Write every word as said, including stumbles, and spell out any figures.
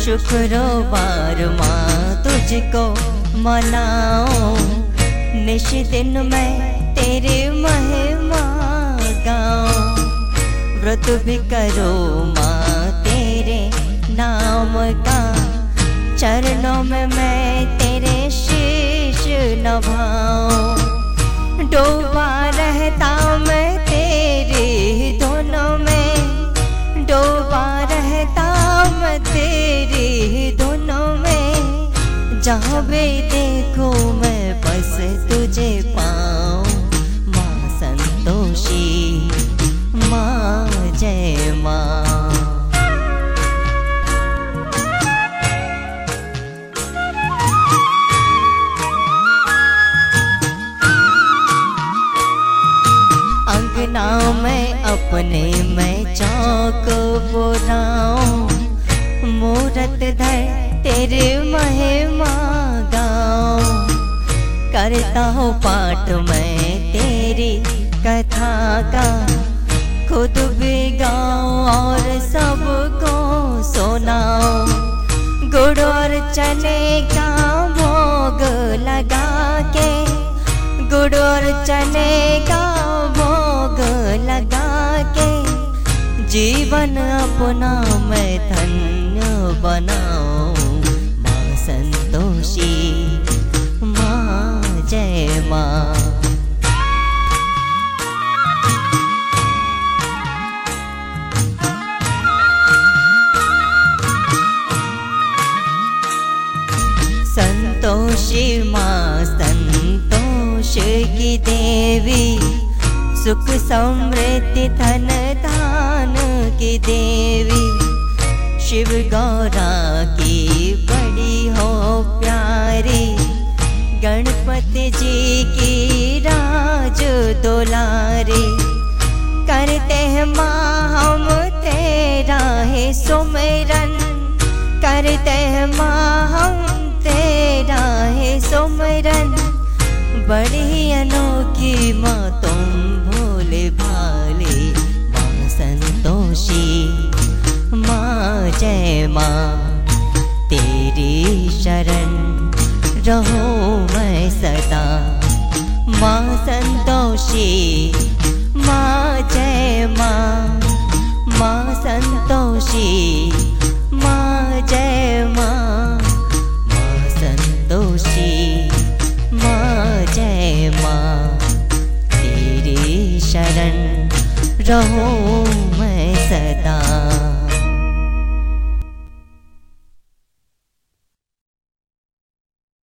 शुक्रवार माँ तुझको मनाओ, निश दिन मैं तेरे महिमा गाऊं। व्रत भी करो माँ तेरे नाम का, चरणों में मैं तेरे शीश नभाऊं। डूबा रहता मैं तेरे धुनों में, डूबा रहता मैं तेरे धुनों में। जहाँ भी देखो मैं बस तुझे पाऊं। माँ संतोषी माँ जय माँ। अंगना में अपने मैं चौक बुलाऊं, मूरत धर तेरे महिमा गाऊं। करता हूँ पाठ मैं तेरी कथा का, खुद भी गाऊं और सबको सुनाऊं। गुड़ और चने का भोग लगा के, गुड़ और चने का भोग लगा के, जीवन अपना मैं धन्य बनाऊं। माँ संतोषी माँ जय माँ। संतोषी माँ संतोष की देवी, सुख समृद्धि धन धान की देवी। शिव गौरा की बड़ी हो प्यारी, गणपति जी की राज दुलारी। करते हैं माँ हम तेरा है सुमिरन, करते हैं माँ हम तेरा है सुमिरन। बड़ी अनोखी माँ तुम भोले भाले। माँ संतोषी माँ जय माँ, तेरी शरण रहो मैं सदा। माँ संतोषी माँ जय माँ, माँ संतोषी माँ जय माँ, माँ संतोषी माँ जय माँ। तेरी शरण रहो मैं सदा।